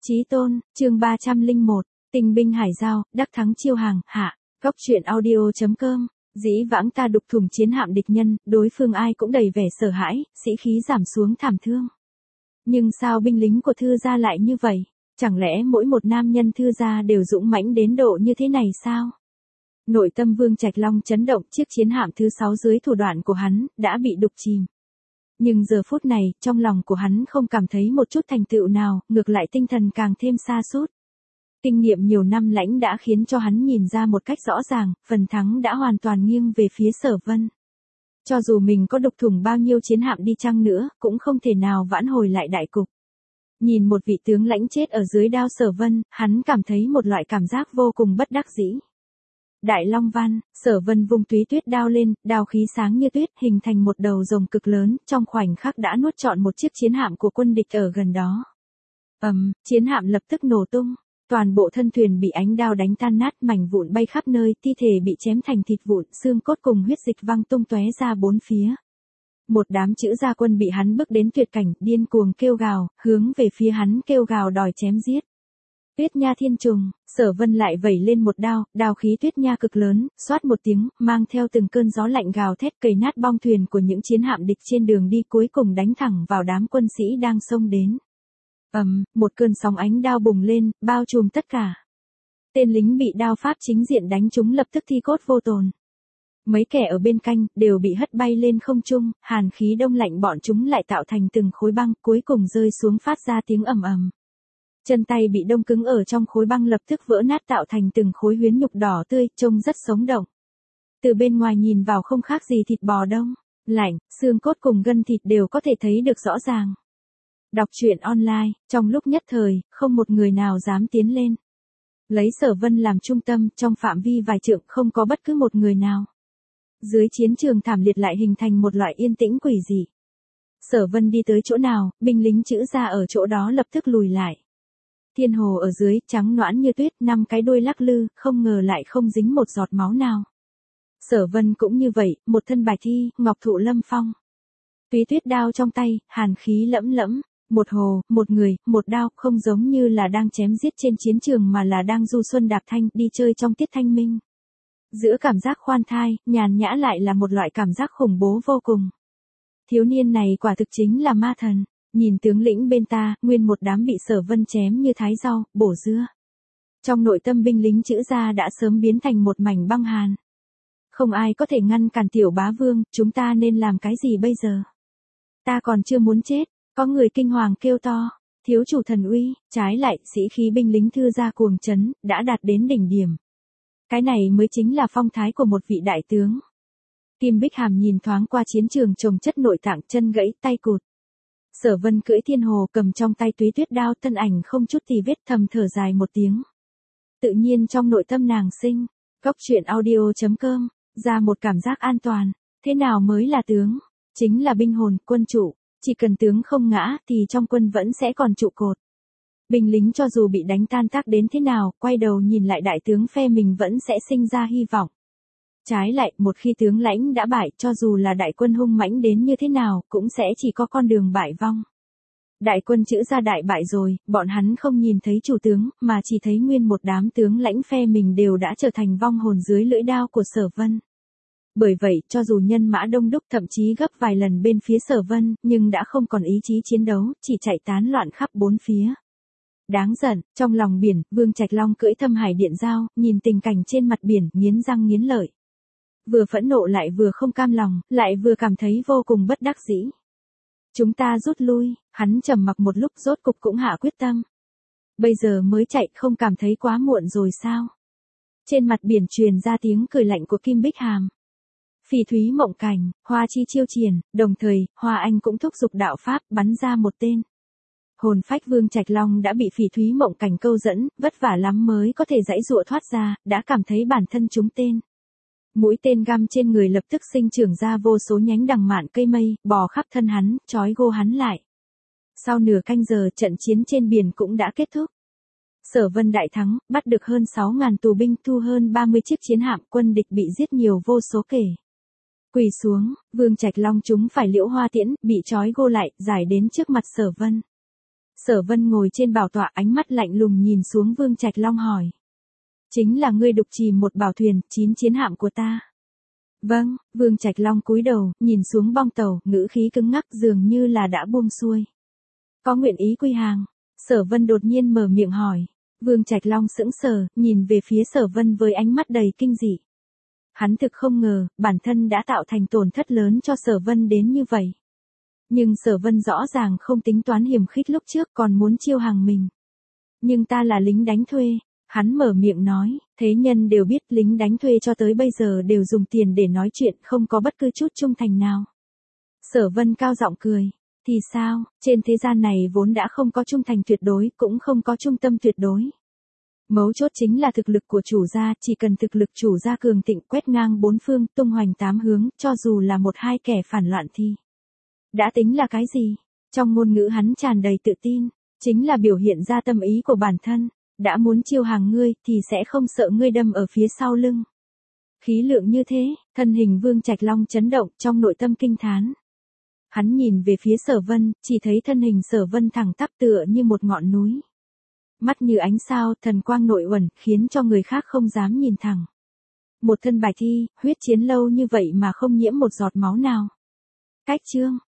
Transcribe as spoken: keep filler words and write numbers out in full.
Chí tôn, chương ba trăm lẻ một, Tinh binh hải giao, đắc thắng chiêu hàng, hạ, góc truyện audio.com, dĩ vãng ta đục thủng chiến hạm địch nhân, đối phương ai cũng đầy vẻ sợ hãi, sĩ khí giảm xuống thảm thương. Nhưng sao binh lính của Thư gia lại như vậy? Chẳng lẽ mỗi một nam nhân Thư gia đều dũng mãnh đến độ như thế này sao? Nội tâm Vương Trạch Long chấn động, chiếc chiến hạm thứ sáu dưới thủ đoạn của hắn, đã bị đục chìm. Nhưng giờ phút này, trong lòng của hắn không cảm thấy một chút thành tựu nào, ngược lại tinh thần càng thêm sa sút. Kinh nghiệm nhiều năm lãnh đã khiến cho hắn nhìn ra một cách rõ ràng, phần thắng đã hoàn toàn nghiêng về phía Sở Vân. Cho dù mình có đục thủng bao nhiêu chiến hạm đi chăng nữa, cũng không thể nào vãn hồi lại đại cục. Nhìn một vị tướng lãnh chết ở dưới đao Sở Vân, hắn cảm thấy một loại cảm giác vô cùng bất đắc dĩ. Đại Long Văn, Sở Vân vung túy tuyết đao lên, đao khí sáng như tuyết, hình thành một đầu rồng cực lớn, trong khoảnh khắc đã nuốt trọn một chiếc chiến hạm của quân địch ở gần đó. Ầm, um, chiến hạm lập tức nổ tung, toàn bộ thân thuyền bị ánh đao đánh tan nát, mảnh vụn bay khắp nơi, thi thể bị chém thành thịt vụn, xương cốt cùng huyết dịch văng tung tóe ra bốn phía. Một đám chữ gia quân bị hắn bước đến tuyệt cảnh, điên cuồng kêu gào, hướng về phía hắn kêu gào đòi chém giết. Tuyết nha thiên trùng, Sở Vân lại vẩy lên một đao, đao khí tuyết nha cực lớn, xoát một tiếng, mang theo từng cơn gió lạnh gào thét cầy nát bong thuyền của những chiến hạm địch trên đường đi, cuối cùng đánh thẳng vào đám quân sĩ đang xông đến. Ầm, um, một cơn sóng ánh đao bùng lên, bao trùm tất cả. Tên lính bị đao pháp chính diện đánh trúng lập tức thi cốt vô tồn. Mấy kẻ ở bên canh đều bị hất bay lên không trung, hàn khí đông lạnh bọn chúng lại tạo thành từng khối băng, cuối cùng rơi xuống phát ra tiếng ầm ầm. Chân tay bị đông cứng ở trong khối băng lập tức vỡ nát tạo thành từng khối huyến nhục đỏ tươi, trông rất sống động. Từ bên ngoài nhìn vào không khác gì thịt bò đông, lạnh, xương cốt cùng gân thịt đều có thể thấy được rõ ràng. Đọc truyện online, trong lúc nhất thời, không một người nào dám tiến lên. Lấy Sở Vân làm trung tâm, trong phạm vi vài trượng không có bất cứ một người nào. Dưới chiến trường thảm liệt lại hình thành một loại yên tĩnh quỷ dị. Sở Vân đi tới chỗ nào, binh lính chữ gia ở chỗ đó lập tức lùi lại. Thiên hồ ở dưới, trắng nõn như tuyết, năm cái đuôi lắc lư, không ngờ lại không dính một giọt máu nào. Sở Vân cũng như vậy, một thân bài thi, ngọc thụ lâm phong. Túy tuyết đao trong tay, hàn khí lẫm lẫm, một hồ, một người, một đao, không giống như là đang chém giết trên chiến trường mà là đang du xuân đạp thanh, đi chơi trong tiết thanh minh. Giữa cảm giác khoan thai, nhàn nhã lại là một loại cảm giác khủng bố vô cùng. Thiếu niên này quả thực chính là ma thần. Nhìn tướng lĩnh bên ta, nguyên một đám bị Sở Vân chém như thái rau, bổ dưa. Trong nội tâm binh lính chữ gia đã sớm biến thành một mảnh băng hàn. Không ai có thể ngăn cản tiểu bá vương, chúng ta nên làm cái gì bây giờ? Ta còn chưa muốn chết, có người kinh hoàng kêu to, thiếu chủ thần uy, trái lại, sĩ khí binh lính Thư gia cuồng chấn, đã đạt đến đỉnh điểm. Cái này mới chính là phong thái của một vị đại tướng. Kim Bích Hàm nhìn thoáng qua chiến trường chồng chất nội tạng, chân gãy, tay cụt. Sở Vân cưỡi thiên hồ cầm trong tay túy tuyết đao, thân ảnh không chút tì vết, thầm thở dài một tiếng. Tự nhiên trong nội tâm nàng sinh, góc truyện audio.com, ra một cảm giác an toàn. Thế nào mới là tướng? Chính là binh hồn, quân trụ. Chỉ cần tướng không ngã thì trong quân vẫn sẽ còn trụ cột. Binh lính cho dù bị đánh tan tác đến thế nào, quay đầu nhìn lại đại tướng phe mình vẫn sẽ sinh ra hy vọng. Trái lại, một khi tướng lãnh đã bại, cho dù là đại quân hung mãnh đến như thế nào, cũng sẽ chỉ có con đường bại vong. Đại quân chữ gia đại bại rồi, bọn hắn không nhìn thấy chủ tướng, mà chỉ thấy nguyên một đám tướng lãnh phe mình đều đã trở thành vong hồn dưới lưỡi đao của Sở Vân. Bởi vậy, cho dù nhân mã đông đúc thậm chí gấp vài lần bên phía Sở Vân, nhưng đã không còn ý chí chiến đấu, chỉ chạy tán loạn khắp bốn phía. Đáng giận, trong lòng biển, Vương Trạch Long cưỡi Thâm Hải Điện Giao, nhìn tình cảnh trên mặt biển, nghiến răng nghiến lợi. Vừa phẫn nộ lại vừa không cam lòng, lại vừa cảm thấy vô cùng bất đắc dĩ. Chúng ta rút lui, hắn trầm mặc một lúc rốt cục cũng hạ quyết tâm. Bây giờ mới chạy không cảm thấy quá muộn rồi sao? Trên mặt biển truyền ra tiếng cười lạnh của Kim Bích Hàm. Phỉ thúy mộng cảnh, hoa chi chiêu triển, đồng thời, Hoa Anh cũng thúc giục đạo pháp, bắn ra một tên. Hồn phách Vương Trạch Long đã bị phỉ thúy mộng cảnh câu dẫn, vất vả lắm mới có thể giãy giụa thoát ra, đã cảm thấy bản thân trúng tên. Mũi tên găm trên người lập tức sinh trưởng ra vô số nhánh đằng mạn cây mây, bò khắp thân hắn, trói gô hắn lại. Sau nửa canh giờ trận chiến trên biển cũng đã kết thúc. Sở Vân đại thắng, bắt được hơn sáu ngàn tù binh, thu hơn ba mươi chiếc chiến hạm, quân địch bị giết nhiều vô số kể. Quỳ xuống, Vương Trạch Long chúng phải liễu hoa tiễn, bị trói gô lại, giải đến trước mặt Sở Vân. Sở Vân ngồi trên bảo tọa, ánh mắt lạnh lùng nhìn xuống Vương Trạch Long hỏi. Chính là ngươi đục chìm một bảo thuyền, chín chiến hạm của ta. Vâng, Vương Trạch Long cúi đầu, nhìn xuống bong tàu, ngữ khí cứng ngắc dường như là đã buông xuôi. Có nguyện ý quy hàng? Sở Vân đột nhiên mở miệng hỏi. Vương Trạch Long sững sờ, nhìn về phía Sở Vân với ánh mắt đầy kinh dị. Hắn thực không ngờ, bản thân đã tạo thành tổn thất lớn cho Sở Vân đến như vậy. Nhưng Sở Vân rõ ràng không tính toán hiểm khích lúc trước, còn muốn chiêu hàng mình. Nhưng ta là lính đánh thuê, hắn mở miệng nói, thế nhân đều biết lính đánh thuê cho tới bây giờ đều dùng tiền để nói chuyện, không có bất cứ chút trung thành nào. Sở Vân cao giọng cười, thì sao, trên thế gian này vốn đã không có trung thành tuyệt đối, cũng không có trung tâm tuyệt đối. Mấu chốt chính là thực lực của chủ gia, chỉ cần thực lực chủ gia cường thịnh, quét ngang bốn phương, tung hoành tám hướng, cho dù là một hai kẻ phản loạn thì đã tính là cái gì? Trong ngôn ngữ hắn tràn đầy tự tin, chính là biểu hiện ra tâm ý của bản thân, đã muốn chiêu hàng ngươi thì sẽ không sợ ngươi đâm ở phía sau lưng. Khí lượng như thế, thân hình Vương Trạch Long chấn động, trong nội tâm kinh thán. Hắn nhìn về phía Sở Vân, chỉ thấy thân hình Sở Vân thẳng tắp tựa như một ngọn núi. Mắt như ánh sao, thần quang nội uẩn, khiến cho người khác không dám nhìn thẳng. Một thân bạch y, huyết chiến lâu như vậy mà không nhiễm một giọt máu nào. Cách chương